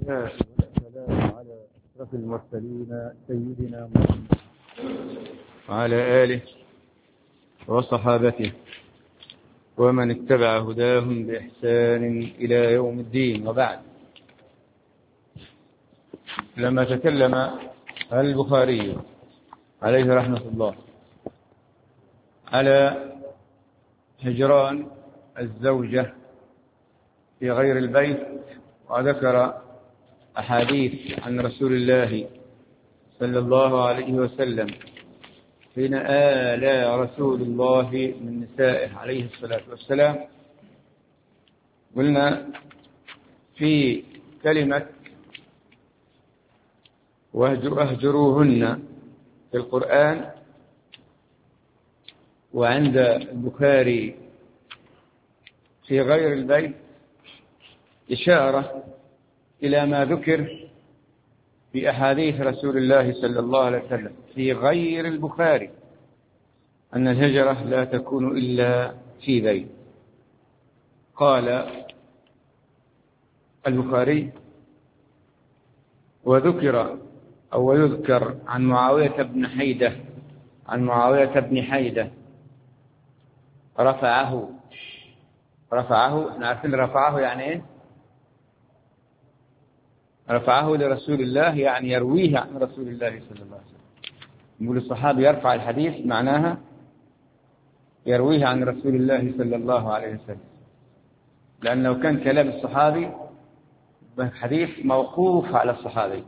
والسلام على أشرف المرسلين سيدنا محمد وعلى آله وصحابته ومن اتبع هداهم بإحسان إلى يوم الدين. وبعد، لما تكلم البخاري عليه رحمة الله على هجران الزوجة في غير البيت، وذكر أحاديث عن رسول الله صلى الله عليه وسلم حين آلى رسول الله من نسائه عليه الصلاة والسلام، قلنا في كلمة واهجروهن في القرآن، وعند البخاري في غير البيت إشارة إلى ما ذكر في أحاديث رسول الله صلى الله عليه وسلم في غير البخاري أن الهجرة لا تكون إلا في بيت. قال البخاري: وذكر أو يذكر عن معاوية بن حيدة رفعه. احنا عارفين رفعه يعني ايه؟ رفعه لرسول الله يعني يرويه عن رسول الله صلى الله عليه وسلم. يقول الصحابي يرفع الحديث معناها يرويه عن رسول الله صلى الله عليه وسلم، لأن لو كان كلام الصحابي حديث موقوف على الصحابي.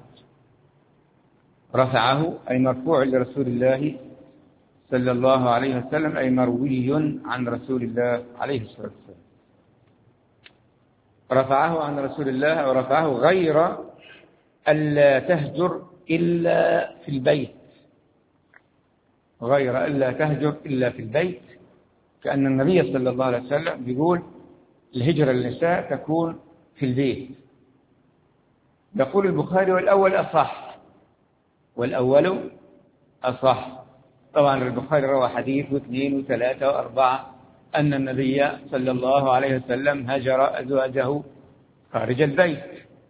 رفعه أي مرفوع لرسول الله صلى الله عليه وسلم، أي مروي عن رسول الله عليه الصلاة والسلام. رفعه عن رسول الله ورفعه غير ألا تهجر إلا في البيت، غير ألا تهجر إلا في البيت، كأن النبي صلى الله عليه وسلم بيقول الهجرة للنساء تكون في البيت. يقول البخاري: والأول أصح. طبعا البخاري روى حديث واثنين وثلاثة وأربعة أن النبي صلى الله عليه وسلم هجر أزواجه خارج البيت.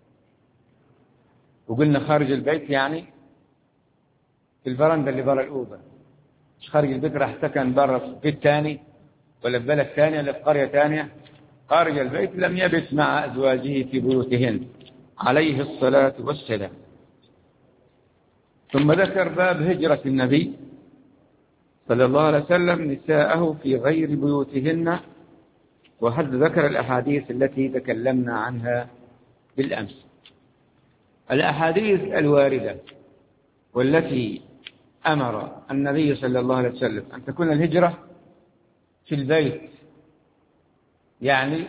وقلنا خارج البيت يعني في البرندة اللي برا الأوضة، مش خارج البيت راح سكن برا في بيت ثاني ولا في بلد ثانية ولا في قرية ثانية. خارج البيت لم يبت مع أزواجه في بيوتهن عليه الصلاة والسلام. ثم ذكر باب هجرة النبي صلى الله عليه وسلم نساءه في غير بيوتهن، وحد ذكر الأحاديث التي تكلمنا عنها بالأمس. الأحاديث الواردة والتي أمر النبي صلى الله عليه وسلم أن تكون الهجرة في البيت، يعني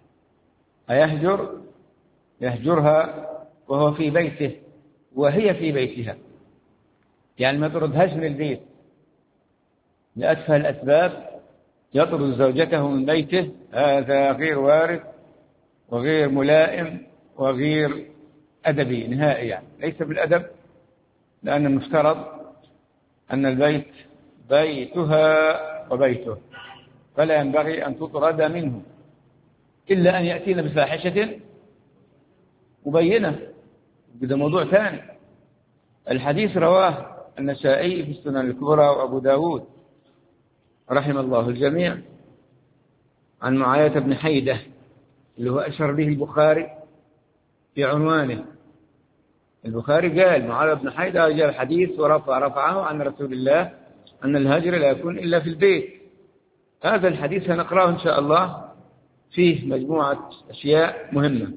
يهجرها وهو في بيته وهي في بيتها، يعني ما تردهاش من البيت لأتفه الأسباب. يطرد زوجته من بيته، هذا غير وارد وغير ملائم وغير أدبي نهائي، يعني ليس بالأدب، لأن المفترض أن البيت بيتها وبيته، فلا ينبغي أن تطرد منه إلا أن يأتينا بفاحشة مبينة. ده موضوع ثاني. الحديث رواه النسائي في السنن الكبرى وأبو داود رحم الله الجميع عن معاوية بن حيدة اللي هو أشهر به البخاري في عنوانه. البخاري قال معاوية بن حيدة جاء الحديث ورفعه عن رسول الله أن الهجر لا يكون إلا في البيت. هذا الحديث هنقرأه إن شاء الله، فيه مجموعة أشياء مهمة.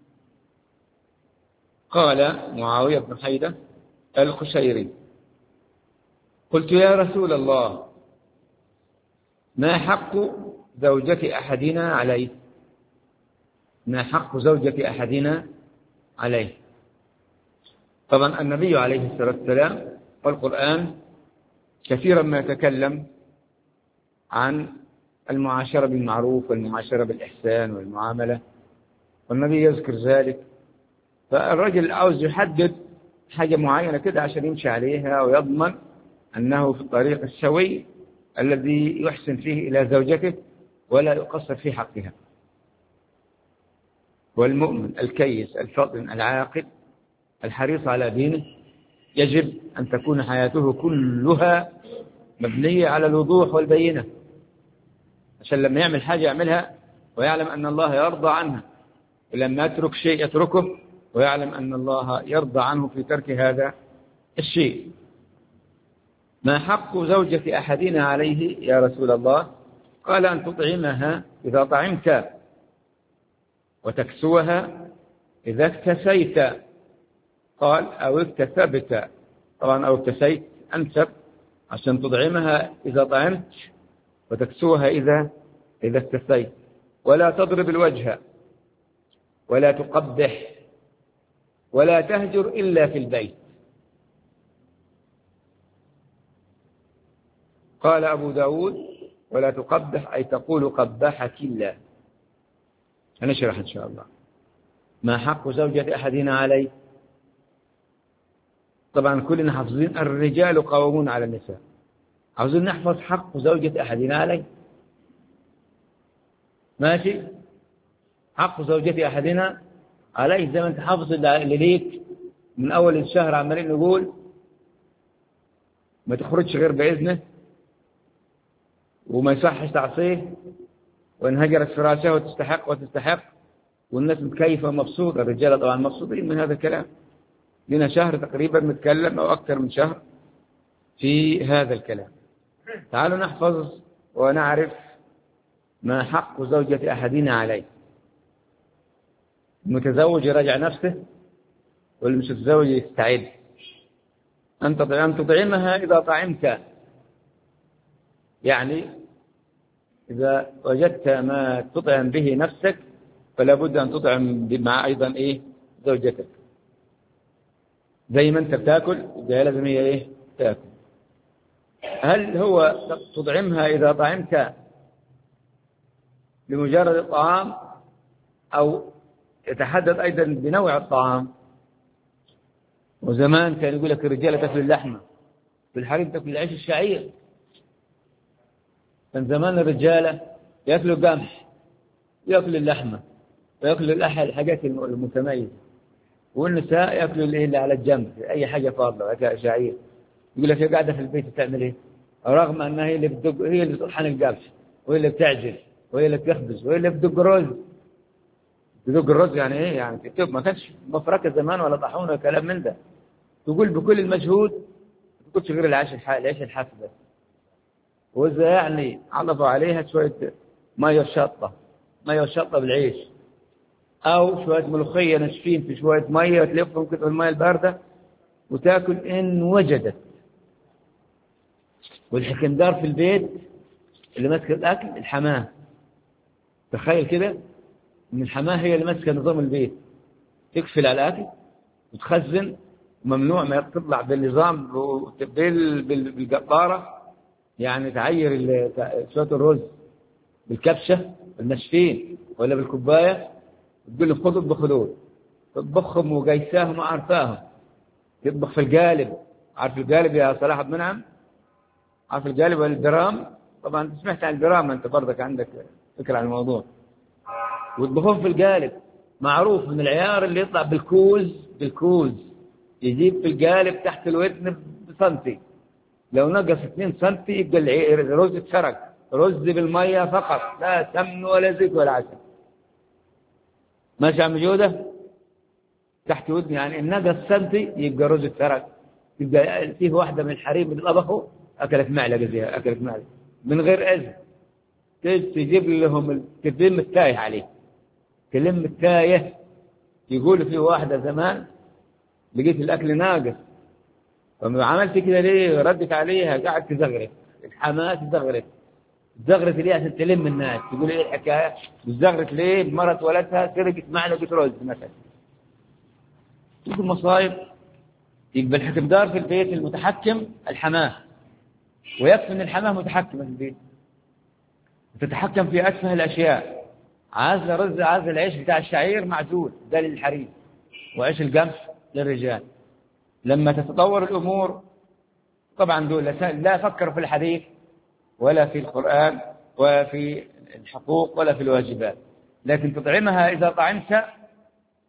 قال معاوية بن حيدة القشيري: قلت يا رسول الله، ما حق زوجة أحدنا عليه؟ ما حق زوجة أحدنا عليه؟ طبعا النبي عليه الصلاة والسلام والقرآن كثيرا ما يتكلم عن المعاشرة بالمعروف والمعاشرة بالإحسان والمعاملة، والنبي يذكر ذلك. فالرجل عاوز يحدد حاجة معينة كده عشان يمشي عليها ويضمن أنه في الطريق السوي الذي يحسن فيه إلى زوجته ولا يقصر في حقها. والمؤمن الكيس الفطن العاقل الحريص على دينه يجب أن تكون حياته كلها مبنية على الوضوح والبينة، عشان لما يعمل حاجة يعملها ويعلم أن الله يرضى عنها، ولما يترك شيء يتركه ويعلم أن الله يرضى عنه في ترك هذا الشيء. ما حق زوجة أحدنا عليه يا رسول الله؟ قال أن تطعمها إذا طعمت، وتكسوها إذا اكتسيت. قال أو اكتسبت، طبعا أو اكتسيت أنسب، عشان تطعمها إذا طعمت وتكسوها إذا اكتسيت. ولا تضرب الوجه ولا تقبح ولا تهجر إلا في البيت. قال أبو داود ولا تقبح أي تقول قبحك الله. هنشرح إن شاء الله. ما حق زوجة أحدنا عليه؟ طبعا كلنا حافظين الرجال قوامون على النساء، عاوزين نحفظ حق زوجة أحدنا عليه. ماشي، حق زوجة أحدنا عليه زي ما أنت حافظ اللي ليك من أول الشهر عمالين نقول ما تخرجش غير بإذنه، وما يصحش تعصيه، وإن هجرت فراشها وتستحق، والناس متكيفة ومبسوطة. الرجال طبعا مبسوطين من هذا الكلام. لنا شهر تقريبا نتكلم أو أكثر من شهر في هذا الكلام. تعالوا نحفظ ونعرف ما حق زوجة أحدنا عليه. المتزوج يراجع نفسه، والمش متزوج يستعد. أن تطعمها إذا طعمت، يعني إذا وجدت ما تطعم به نفسك فلا بد أن تطعم مع أيضا زوجتك. زي ما أنت بتاكل زي لازم هي تاكل. هل هو تطعمها إذا طعمت بمجرد الطعام، أو يتحدد أيضا بنوع الطعام؟ وزمان كان يقول لك الرجالة تاكل اللحمة، في الحريم تاكل العيش الشعير. كان زمان الرجالة ياكلوا قمح، ياكلوا اللحمة، وياكلوا الحاجات المتميزة، والنساء ياكلوا اللي على الجنب أي حاجة فاضلة شعير. يقول لك هي قاعدة في البيت تعمل إيه؟ رغم أنها هي اللي بتدق، هي اللي بتطحن القمح، وهي اللي بتعجل، وهي اللي بتخبز، وهي اللي بتدق رز. تدق الرز يعني إيه؟ يعني ما كانش مفركة زمان ولا طاحون ولا كلام من ده. تقول بكل المجهود ما تقولش غير العيش الحاف بس. وإذا يعني عطفوا عليها شوية مية شطة بالعيش، أو شوية ملوخية ناشفين في شوية مية وتلفهم كده المية الباردة وتاكل إن وجدت. والحكمدار في البيت اللي ماسك الأكل الحماة. تخيل كده إن الحماة هي اللي ماسكة نظام البيت، تقفل على الأكل وتخزن، وممنوع ما تطلع بالنظام بالقطارة، يعني تعير شوية الرز بالكبشة بالنشفين ولا بالكوباية، تقول له خذوا بخذول، تطبخهم وقيساهم وعارفاهم. تطبخ في القالب، عارف القالب يا صلاح بن منعم؟ عارف القالب والجرام؟ طبعا انت سمعت عن الجرام، انت برضك عندك فكرة عن الموضوع. ويطبخون في القالب، معروف من العيار اللي يطلع بالكوز يجيب في القالب تحت الودن بسنتي، لو نقص 2 سنتي يبقى الرز اتسرق. رز بالمية فقط، لا سمن ولا زيت ولا عسل. ماشي عم جودة؟ تحت ودني يعني إن نقص سنتي يبقى رز اتسرق. يبقى فيه واحدة من الحريم اللي طبخوا أكلت معلقة فيها، أكلت معلقة من غير إذن. تجيب لهم تلم التايه عليه، تلم التايه. يقول في واحدة زمان لقيت الأكل ناقص، فعملت كده ليه؟ ردت عليها قاعد تزغرت الحماة، زغرت ليه عشان تلم الناس. تقول ايه الحكايه؟ زغرت ليه؟ مرت ولدها سرقت معلقه رز مثلا. تقول مصايب. يبقى الحكمدار في البيت المتحكم الحماه، ويكفي ان الحماه متحكمه في البيت، تتحكم في اتفه الاشياء. عازله رز، عازله العيش بتاع الشعير معزول، ده للحريم، وعيش القمح للرجال. لما تتطور الامور طبعا دول لا فكروا في الحديث ولا في القرآن ولا في الحقوق ولا في الواجبات، لكن تطعمها إذا طعمت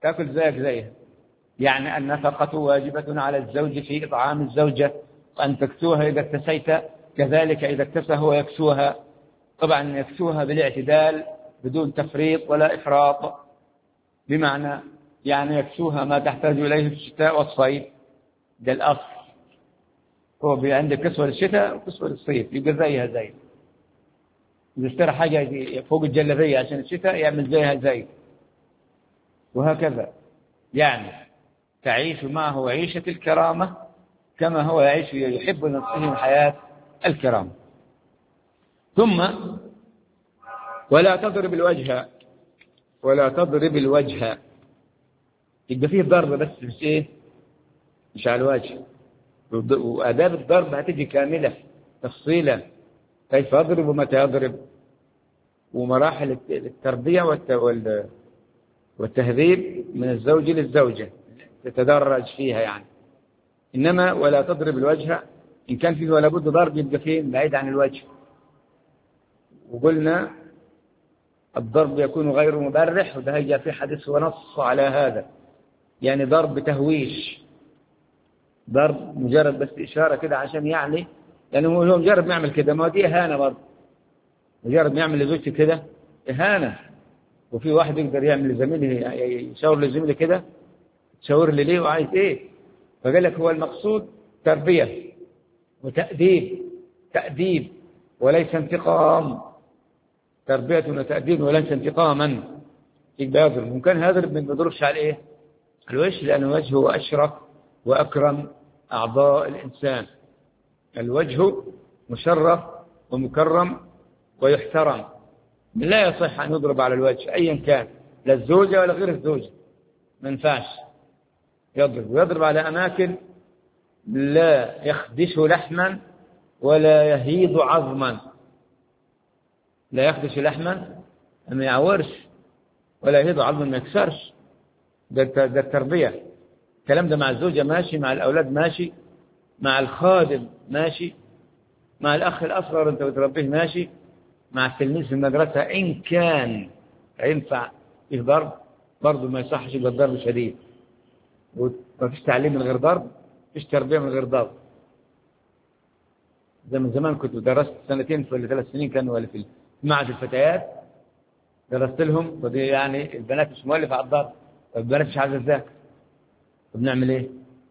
تأكل زيك زيها. يعني النفقة واجبة على الزوج في إطعام الزوجة، وأن تكسوها إذا اكتسيت، كذلك إذا اكتسى هو يكسوها. طبعا يكسوها بالاعتدال بدون تفريط ولا إفراط، بمعنى يعني يكسوها ما تحتاج إليه في الشتاء والصيف، ده الأصل. هو عندك كسوة للشتاء وكسوة للصيف، يبقى زيها زي. إذا اشترى حاجة فوق الجلبية عشان الشتاء يعمل زيها زي، وهكذا. يعني تعيش معه عيشة الكرامة كما هو يعيش يحب لنفسه الحياة الكرامة. ثم ولا تضرب الوجه، ولا تضرب الوجه، يبقى فيه ضرب بس مش ايه، مش على الوجه. وآداب الضرب هتيجي كاملة تفصيلا، كيف أضرب ومتى أضرب، ومراحل التربية والتهذيب من الزوج للزوجة تتدرج فيها يعني. إنما ولا تضرب الوجه، إن كان فيه ولا بد ضرب يبقى فيه بعيد عن الوجه. وقلنا الضرب يكون غير مبرح، وده جاء في حديث ونص على هذا. يعني ضرب تهويش، ضرب مجرد بس إشارة كده عشان يعني، لأنه هو مجرد ما يعمل كده، ما دي إهانة برضه. مجرد ما يعمل لزوجته كده إهانة. وفي واحد يقدر يعمل لزميله، يشاور لزميله كده، تشاور لي ليه وعايز إيه؟ فقال لك هو المقصود تربية وتأديب، تأديب وليس انتقام، تربية وتأديب وليس انتقاما. يبقى يضرب، ممكن يضرب من ما يضربش على إيه؟ الوجه، لأن الوجه هو أشرف وأكرم أعضاء الإنسان. الوجه مشرف ومكرم ويحترم، لا يصح أن يضرب على الوجه أيا كان، لا الزوجة ولا غير الزوجة، ما ينفعش يضرب. ويضرب على أماكن لا يخدش لحما ولا يهيض عظما، لا يخدش لحما ما يعورش، ولا يهيض عظما ما يكسرش. ده التربية. الكلام ده مع الزوجة ماشي، مع الأولاد ماشي، مع الخادم ماشي، مع الأخ الأصغر أنت بتربيه ماشي، مع التلميذ في المدرسة إن كان ينفع فيه ضرب برضه ما يصحش يبقى الضرب شديد. وما فيش تعليم من غير ضرب، فيش تربية من غير ضرب. زي من زمان كنت درست سنتين ولا 3 سنين كانوا ولا في معهد الفتيات، درست لهم، فدي يعني البنات مش مؤلفة على الضرب، البنات مش عايزة تذاكر، فبنعمل إيه؟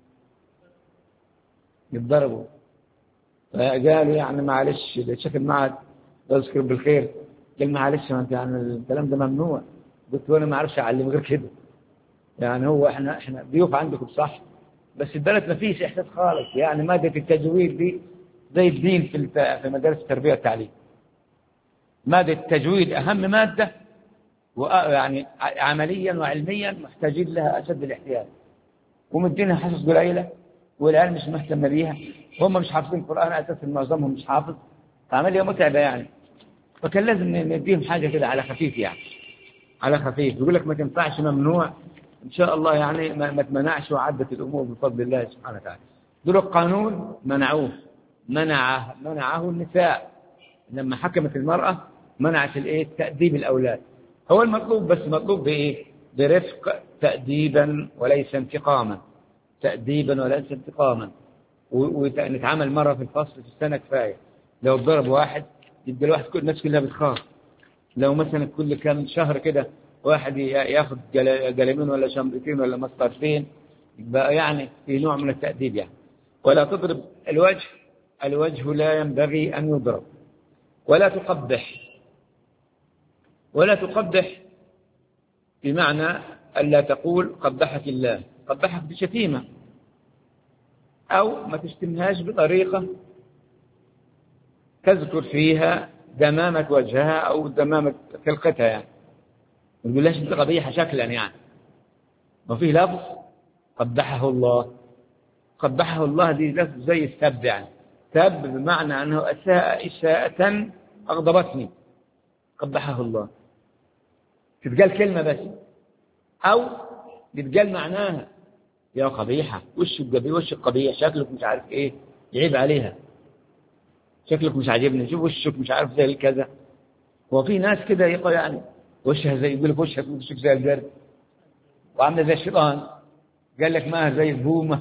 يتضربوا. فقالوا يعني معلش الشيخ المعهد يذكر بالخير، قال معلش ما انت يعني الكلام ده ممنوع. قلت وانا ما اعرفش اعلم غير كده، يعني هو احنا ضيوف عندكم صح، بس البلد ما فيش احساس خالص. يعني ماده التجويد دي زي الدين في مدارس التربيه والتعليم. ماده التجويد اهم ماده، ويعني عمليا وعلميا محتاجين لها اشد الاحتياج، ومدينها حصص قليله، والعيال مش مهتمه بيها، هم مش حافظين القران اساسا، معظمهم مش حافظ، عمليه متعبه يعني. فكان لازم نديهم حاجه كده على خفيف، يعني على خفيف. يقول لك ما تنفعش، ممنوع، ان شاء الله يعني ما تمنعش، وعدت الامور بفضل الله سبحانه وتعالى. دول القانون منعوه، منعه النساء لما حكمت المراه، منعت الايه؟ تأديب الاولاد. هو المطلوب بس مطلوب بايه؟ برفق، تأديبا وليس انتقاما، تأديبا وليس انتقاما. ونتعامل مرة في الفصل في السنة كفاية. لو ضرب واحد يبقى الواحد كل الناس كلها بتخاف. لو مثلا كل كم شهر كده واحد ياخذ قلمين ولا شمرتين ولا مسطرتين، يبقى يعني في نوع من التأديب يعني. ولا تضرب الوجه، الوجه لا ينبغي أن يضرب. ولا تقبح، ولا تقبح بمعنى ألا تقول قبحك الله، قبحك بشتيمة، أو ما تشتمهاش بطريقة تذكر فيها دمامة وجهها أو دمامة خلقتها، يعني ما تقولهاش أنت قبيحة شكلا يعني. وفيه لفظ قبحه الله، قبحه الله دي لفظ زي السب، يعني سب بمعنى أنه أساء إساءة أغضبتني، قبحه الله. تتقال كلمة بس، أو تتقال معناها يا قبيحة، وش قبيح، شكلك مش عارف إيه، يعيب عليها، شكلك مش عاجبني، شوف وشك مش عارف زي كذا. وفي ناس كده يقول يعني وشها زي، يقول لك وشك زي القرد، وعامله زي الشيطان. قال لك ماهر زي البومه.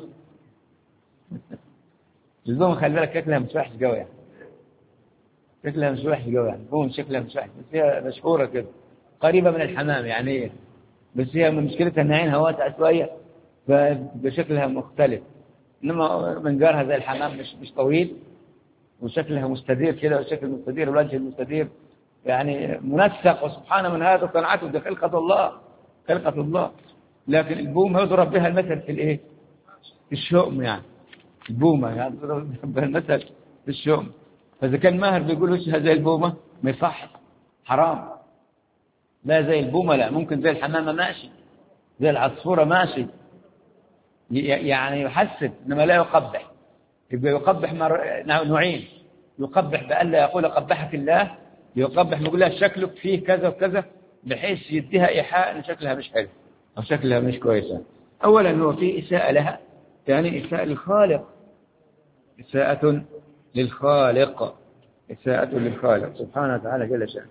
البومه خلي بالك شكلها مش وحش قوي يعني، شكلها مش وحش قوي يعني، البومه شكلها مش وحش، بس هي مشهوره كده، قريبه من الحمام يعني، بس هي مشكلتها ان عينها واسعه شويه فبشكلها مختلف، انما منقارها زي الحمام مش طويل، وشكلها مستدير كده، وشكل مستدير، والوجه المستدير يعني منسق، وسبحان من هذا صنعته، ده خلقة الله، خلقة الله. لكن البومة يضرب بها المثل في الايه؟ في الشؤم يعني، البومة يعني يضرب بها المثل في الشؤم. فإذا كان ماهر بيقول وشها زي البومة ما يصح، حرام. لا زي البومة لا، ممكن زي الحمامة ماشي، زي العصفورة ماشي، يعني يحسن، إنما لا يقبح. يبقى يقبح نوعين، يقبح بأن لا يقول قبحك الله، يقبح يقول لها شكلك فيه كذا وكذا، بحيث يديها إيحاء أن شكلها مش حلو أو شكلها مش كويسة. أولا هو في إساءة لها، ثاني إساءة للخالق، إساءة للخالق، إساءة للخالق سبحانه وتعالى جل شأنه.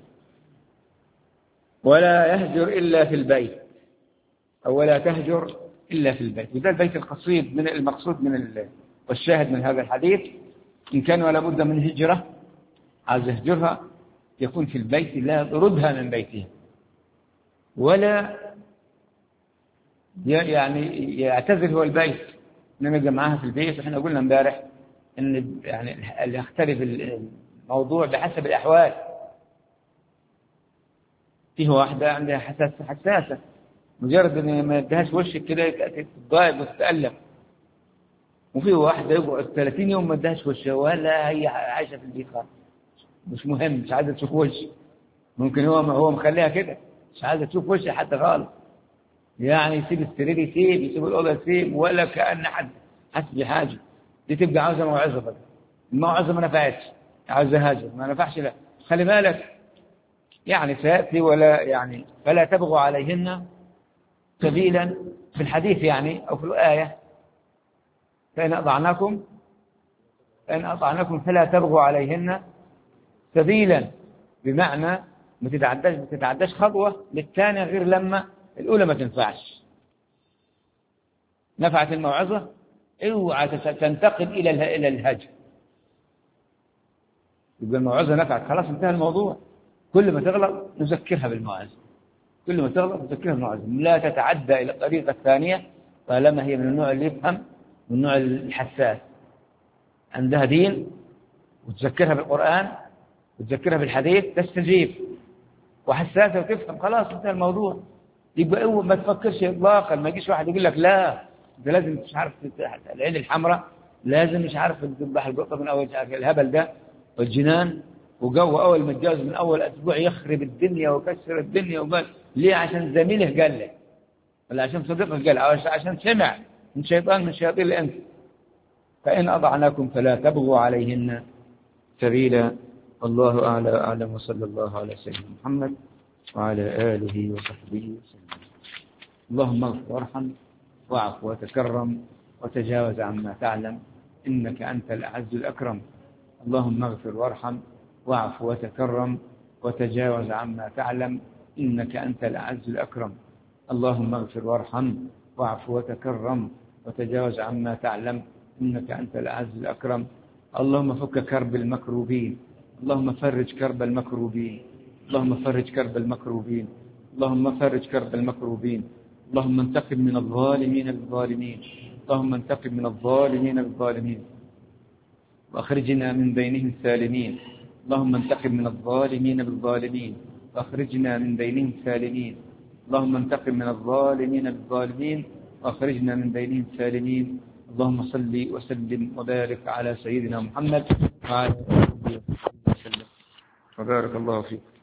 ولا يهجر إلا في البيت، أو ولا تهجر إلا في البيت. وده البيت القصيد من المقصود والشاهد من هذا الحديث، إن كان ولا بد من هجرة عايز يهجرها يكون في البيت، لا يطردها من بيتها، ولا يعني يعتزل هو البيت، إنما يبقى معاها في البيت. وإحنا قلنا امبارح إن يعني اللي يختلف الموضوع بحسب الأحوال. فيه واحدة عندها حساسة، مجرد إن ما يدهاش وشك كده تتضايق وتتألم. وفيه واحدة يقعد 30 يوم ما يدهاش وشها ولا هي عايشة في البيت خالص، مش مهم، مش عايزة تشوف وشي. ممكن هو مخليها كده، مش عايزة تشوف وشي حتى خالص، يعني يسيب السرير يسيب الأوضة يسيب، ولا كأن حد حس بحاجة. دي تبقى عاوزة موعظة بقى، الموعظة ما نفعتش، عاوزة هاجر ما نفعش. لا خلي بالك يعني سيأتي، ولا يعني فلا تبغوا عليهن سبيلا في الحديث يعني، أو في الآية، فإن أطعناكم فلا تبغوا عليهن سبيلا، بمعنى ما تتعداش خطوة للثانية غير لما الأولى ما تنفعش. نفعت الموعظة اوعى تنتقل إلى الهجر، يبقى الموعظة نفعت خلاص انتهى الموضوع. كل ما تغلط نذكرها بالموعظة، كل ما تغلط نذكرها بالموعظة، لا تتعدى إلى الطريقة الثانية طالما هي من النوع اللي يفهم، من النوع الحساس، عندها دين، وتذكرها بالقرآن وتذكرها بالحديث تستجيب، وحساسة وتفهم، خلاص انتهى الموضوع. يبقى أول ما تفكرش إطلاقا، ما يجيش واحد يقول لك لا انت لازم مش عارف العين الحمراء، لازم مش عارف تذبح القطة من أول الهبل ده والجنان، وجو أول ما تجاوز من أول أسبوع يخرب الدنيا وكسر الدنيا وبال. ليه؟ عشان زميله قال لك، ولا عشان صديقه قال، أو عشان سمع من شيطان من شياطين الإنس. فإن أطعناكم فلا تبغوا عليهن سبيلا. والله أعلى أعلم، وصلى الله على سيدنا محمد وعلى آله وصحبه وسلم. اللهم اغفر وارحم واعف وتكرم وتجاوز عما تعلم، إنك أنت الأعز الأكرم. اللهم اغفر وارحم واعف وتكرم وتجاوز عما تعلم، إنك أنت الأعز الأكرم. اللهم اغفر وارحم واعف وتكرم وتجاوز عما تعلم، إنك أنت الأعز الأكرم. اللهم فك كرب المكروبين، اللهم فرج كرب المكروبين، اللهم فرج كرب المكروبين، اللهم فرج كرب المكروبين. اللهم انتقم من الظالمين بالظالمين، اللهم انتقم من الظالمين بالظالمين وأخرجنا من بينهم سالمين. اللهم انتقم من الظالمين بالظالمين وأخرجنا من بينهم سالمين. اللهم انتقم من الظالمين بالظالمين وأخرجنا من بينهم سالمين. اللهم صل وسلم وبارك على سيدنا محمد وعلى آله وصحبه وسلم، وبارك الله فيك.